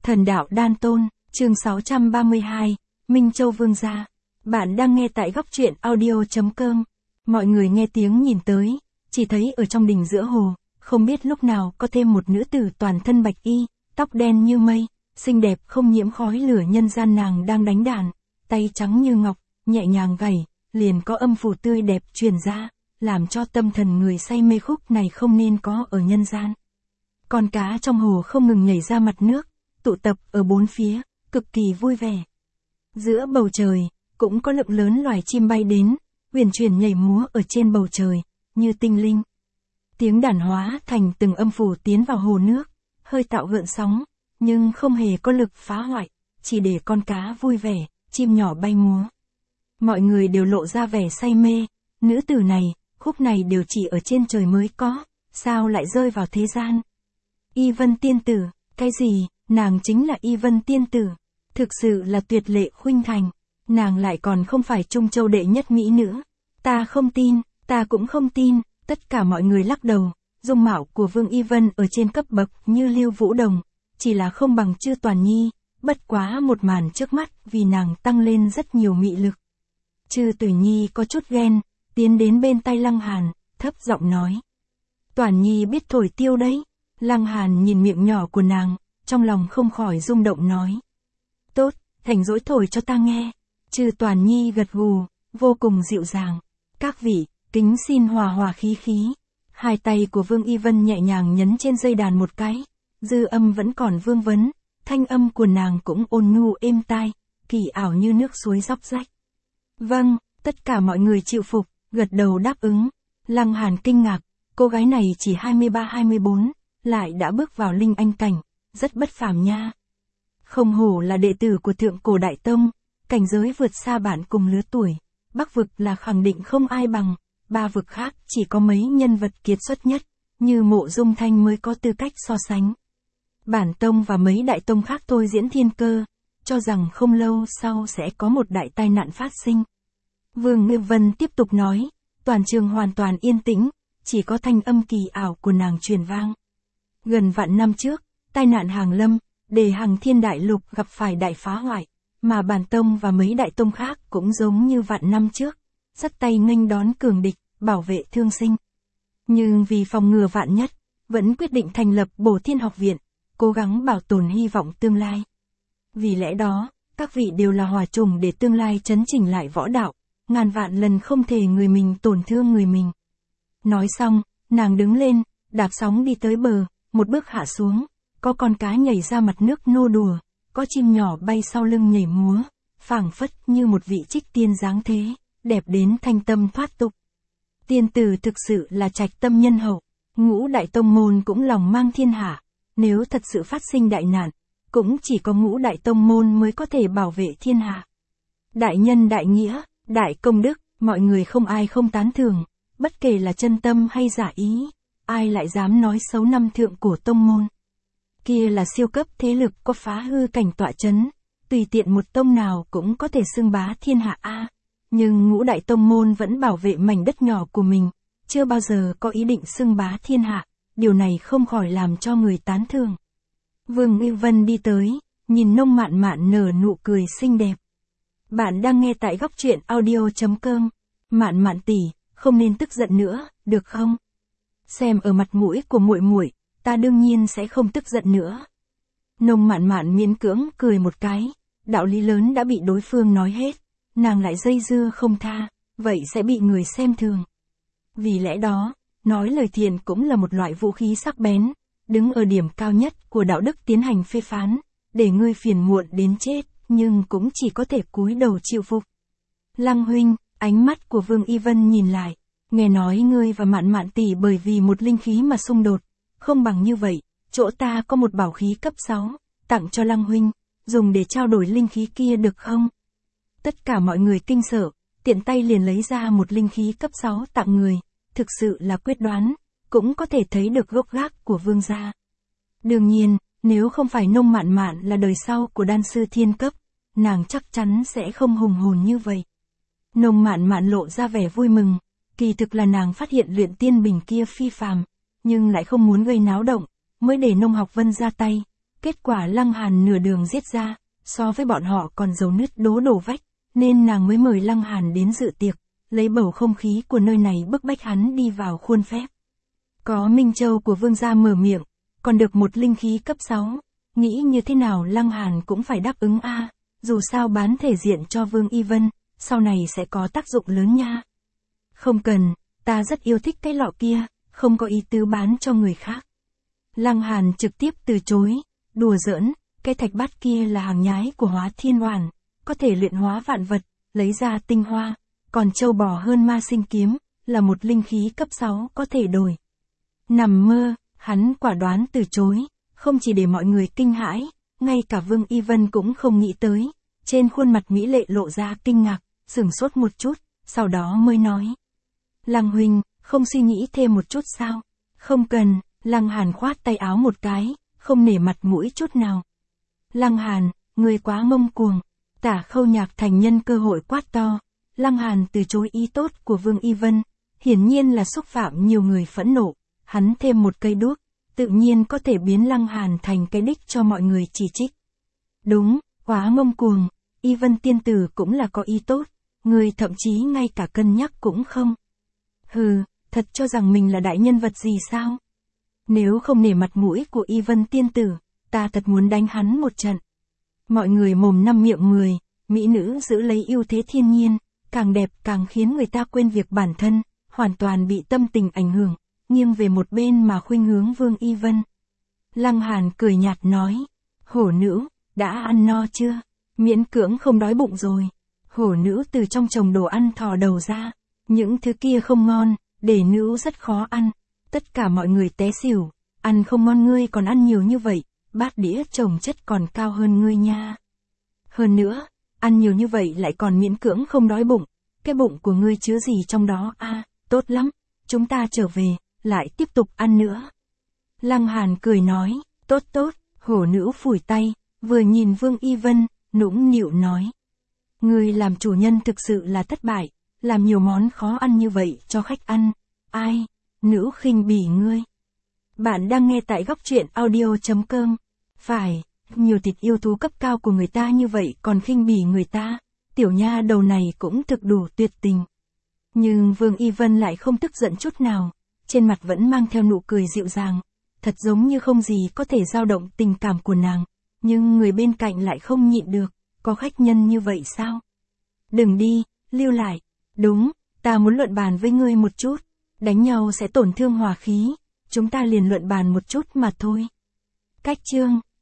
Thần đạo Đan Tôn, chương 632, Minh Châu Vương gia. Bạn đang nghe tại góc truyện audio.com. Mọi người nghe tiếng nhìn tới, chỉ thấy ở trong đình giữa hồ, không biết lúc nào có thêm một nữ tử toàn thân bạch y, tóc đen như mây, xinh đẹp không nhiễm khói lửa nhân gian. Nàng đang đánh đàn, tay trắng như ngọc, nhẹ nhàng gảy, liền có âm phủ tươi đẹp truyền ra, làm cho tâm thần người say mê khúc này không nên có ở nhân gian. Con cá trong hồ không ngừng nhảy ra mặt nước, tụ tập ở bốn phía, cực kỳ vui vẻ. Giữa bầu trời, cũng có lượng lớn loài chim bay đến, huyền chuyển nhảy múa ở trên bầu trời, như tinh linh. Tiếng đàn hóa thành từng âm phủ tiến vào hồ nước, hơi tạo gợn sóng, nhưng không hề có lực phá hoại, chỉ để con cá vui vẻ, chim nhỏ bay múa. Mọi người đều lộ ra vẻ say mê, nữ tử này, khúc này đều chỉ ở trên trời mới có, sao lại rơi vào thế gian? Y Vân tiên tử, cái gì? Nàng chính là Y Vân tiên tử, thực sự là tuyệt lệ khuynh thành, nàng lại còn không phải Trung Châu đệ nhất mỹ nữ. Ta không tin, ta cũng không tin, tất cả mọi người lắc đầu. Dung mạo của Vương Y Vân ở trên cấp bậc như Lưu Vũ Đồng, chỉ là không bằng Chư Toàn Nhi, bất quá một màn trước mắt vì nàng tăng lên rất nhiều mị lực. Chư Toàn Nhi có chút ghen, tiến đến bên tay Lăng Hàn, thấp giọng nói. Toàn Nhi biết thổi tiêu đấy. Lăng Hàn nhìn miệng nhỏ của nàng, trong lòng không khỏi rung động nói. Tốt, thảnh dỗi thổi cho ta nghe. Chư Toàn Nhi gật gù, vô cùng dịu dàng. Các vị, kính xin hòa hòa khí khí. Hai tay của Vương Y Vân nhẹ nhàng nhấn trên dây đàn một cái, dư âm vẫn còn vương vấn, thanh âm của nàng cũng ôn nhu êm tai, kỳ ảo như nước suối róc rách. Vâng, tất cả mọi người chịu phục, gật đầu đáp ứng. Lăng Hàn kinh ngạc, cô gái này chỉ 23-24, lại đã bước vào linh anh cảnh, rất bất phàm nha. Không hổ là đệ tử của Thượng Cổ Đại Tông, cảnh giới vượt xa bạn cùng lứa tuổi, Bắc vực là khẳng định không ai bằng, ba vực khác chỉ có mấy nhân vật kiệt xuất nhất, như Mộ Dung Thanh mới có tư cách so sánh. Bản tông và mấy đại tông khác thôi diễn thiên cơ, cho rằng không lâu sau sẽ có một đại tai nạn phát sinh. Vương Ngư Vân tiếp tục nói, toàn trường hoàn toàn yên tĩnh, chỉ có thanh âm kỳ ảo của nàng truyền vang. Gần vạn năm trước, tai nạn hàng lâm, để Hằng Thiên Đại Lục gặp phải đại phá hoại, mà bản tông và mấy đại tông khác cũng giống như vạn năm trước, dắt tay nghênh đón cường địch, bảo vệ thương sinh. Nhưng vì phòng ngừa vạn nhất, vẫn quyết định thành lập Bổ Thiên Học Viện, cố gắng bảo tồn hy vọng tương lai. Vì lẽ đó, các vị đều là hòa trùng để tương lai chấn chỉnh lại võ đạo, ngàn vạn lần không thể người mình tổn thương người mình. Nói xong, nàng đứng lên, đạp sóng đi tới bờ, một bước hạ xuống, có con cá nhảy ra mặt nước nô đùa, có chim nhỏ bay sau lưng nhảy múa, phảng phất như một vị trích tiên dáng thế, đẹp đến thanh tâm thoát tục. Tiên tử thực sự là trạch tâm nhân hậu, Ngũ Đại Tông môn cũng lòng mang thiên hạ, nếu thật sự phát sinh đại nạn, cũng chỉ có Ngũ Đại Tông môn mới có thể bảo vệ thiên hạ. Đại nhân đại nghĩa, đại công đức, mọi người không ai không tán thưởng, bất kể là chân tâm hay giả ý, ai lại dám nói xấu năm Thượng Cổ Tông môn. Kia là siêu cấp thế lực có phá hư cảnh tọa chấn, tùy tiện một tông nào cũng có thể xưng bá thiên hạ a. Nhưng Ngũ Đại Tông môn vẫn bảo vệ mảnh đất nhỏ của mình, chưa bao giờ có ý định xưng bá thiên hạ, điều này không khỏi làm cho người tán thưởng. Vương Y Vân đi tới, nhìn Nông Mạn Mạn nở nụ cười xinh đẹp. Bạn đang nghe tại góc truyện audio.com. Mạn Mạn tỷ, không nên tức giận nữa, được không? Xem ở mặt mũi của muội muội, ta đương nhiên sẽ không tức giận nữa. Nông Mạn Mạn miễn cưỡng cười một cái, đạo lý lớn đã bị đối phương nói hết, nàng lại dây dưa không tha, vậy sẽ bị người xem thường. Vì lẽ đó, nói lời thiện cũng là một loại vũ khí sắc bén, đứng ở điểm cao nhất của đạo đức tiến hành phê phán, để ngươi phiền muộn đến chết, nhưng cũng chỉ có thể cúi đầu chịu phục. Lăng huynh, ánh mắt của Vương Y Vân nhìn lại, nghe nói ngươi và Mạn Mạn tỷ bởi vì một linh khí mà xung đột, không bằng như vậy, chỗ ta có một bảo khí cấp 6, tặng cho Lăng huynh, dùng để trao đổi linh khí kia được không? Tất cả mọi người kinh sợ, tiện tay liền lấy ra một linh khí cấp 6 tặng người, thực sự là quyết đoán, cũng có thể thấy được gốc gác của Vương gia. Đương nhiên, nếu không phải Nông Mạn Mạn là đời sau của đan sư thiên cấp, nàng chắc chắn sẽ không hùng hồn như vậy. Nông Mạn Mạn lộ ra vẻ vui mừng, kỳ thực là nàng phát hiện luyện tiên bình kia phi phàm, nhưng lại không muốn gây náo động, mới để Nông Học Vân ra tay, Kết quả Lăng Hàn nửa đường giết ra, so với bọn họ còn dấu nứt đổ vách, nên nàng mới mời Lăng Hàn đến dự tiệc, lấy bầu không khí của nơi này bức bách hắn đi vào khuôn phép. Có Minh Châu của vương gia mở miệng, còn được một linh khí cấp 6, nghĩ như thế nào Lăng Hàn cũng phải đáp ứng a, dù sao bán thể diện cho Vương Y Vân, sau này sẽ có tác dụng lớn nha. Không cần, ta rất yêu thích cái lọ kia, không có ý tứ bán cho người khác. Lăng Hàn trực tiếp từ chối, đùa giỡn, cái thạch bát kia là hàng nhái của Hóa Thiên Hoàn, có thể luyện hóa vạn vật, lấy ra tinh hoa, còn châu bò hơn ma sinh kiếm, là một linh khí cấp 6 có thể đổi. Nằm mơ, hắn quả đoán từ chối, không chỉ để mọi người kinh hãi, ngay cả Vương Y Vân cũng không nghĩ tới, trên khuôn mặt mỹ lệ lộ ra kinh ngạc, sửng sốt một chút, sau đó mới nói. Lăng huynh, không suy nghĩ thêm một chút sao? Không cần, Lăng Hàn khoát tay áo một cái, không nể mặt mũi chút nào. Lăng Hàn, ngươi quá ngông cuồng. Tả Khâu Nhạc thành nhân cơ hội quát to. Lăng Hàn từ chối ý tốt của Vương Y Vân, hiển nhiên là xúc phạm nhiều người phẫn nộ. Hắn thêm một cây đuốc, tự nhiên có thể biến Lăng Hàn thành cái đích cho mọi người chỉ trích. Đúng, quá ngông cuồng, Y Vân tiên tử cũng là có ý tốt, người thậm chí ngay cả cân nhắc cũng không. Hừ, thật cho rằng mình là đại nhân vật gì sao? Nếu không nể mặt mũi của Y Vân tiên tử, ta thật muốn đánh hắn một trận. Mọi người mồm năm miệng 10, mỹ nữ giữ lấy ưu thế thiên nhiên, càng đẹp càng khiến người ta quên việc bản thân, hoàn toàn bị tâm tình ảnh hưởng, nghiêng về một bên mà khuynh hướng Vương Y Vân. Lăng Hàn cười nhạt nói, hổ nữ, đã ăn no chưa? Miễn cưỡng không đói bụng rồi. Hổ nữ từ trong chồng đồ ăn thò đầu ra, những thứ kia không ngon, để nữ rất khó ăn. Tất cả mọi người té xỉu, ăn không ngon ngươi còn ăn nhiều như vậy, bát đĩa chồng chất còn cao hơn ngươi nha. Hơn nữa, ăn nhiều như vậy lại còn miễn cưỡng không đói bụng, cái bụng của ngươi chứa gì trong đó a? Tốt lắm, chúng ta trở về, lại tiếp tục ăn nữa. Lăng Hàn cười nói, tốt tốt, hổ nữ phủi tay, vừa nhìn Vương Y Vân, nũng nịu nói. Ngươi làm chủ nhân thực sự là thất bại, làm nhiều món khó ăn như vậy cho khách ăn, ai, nữ khinh bỉ ngươi. Bạn đang nghe tại góc truyện audio.com. Phải, nhiều thịt yêu thú cấp cao của người ta như vậy còn khinh bỉ người ta, tiểu nha đầu này cũng thực đủ tuyệt tình. Nhưng Vương Y Vân lại không tức giận chút nào, trên mặt vẫn mang theo nụ cười dịu dàng, thật giống như không gì có thể dao động tình cảm của nàng, nhưng người bên cạnh lại không nhịn được, có khách nhân như vậy sao? Đừng đi, lưu lại, đúng, ta muốn luận bàn với ngươi một chút, đánh nhau sẽ tổn thương hòa khí, chúng ta liền luận bàn một chút mà thôi. Cách chương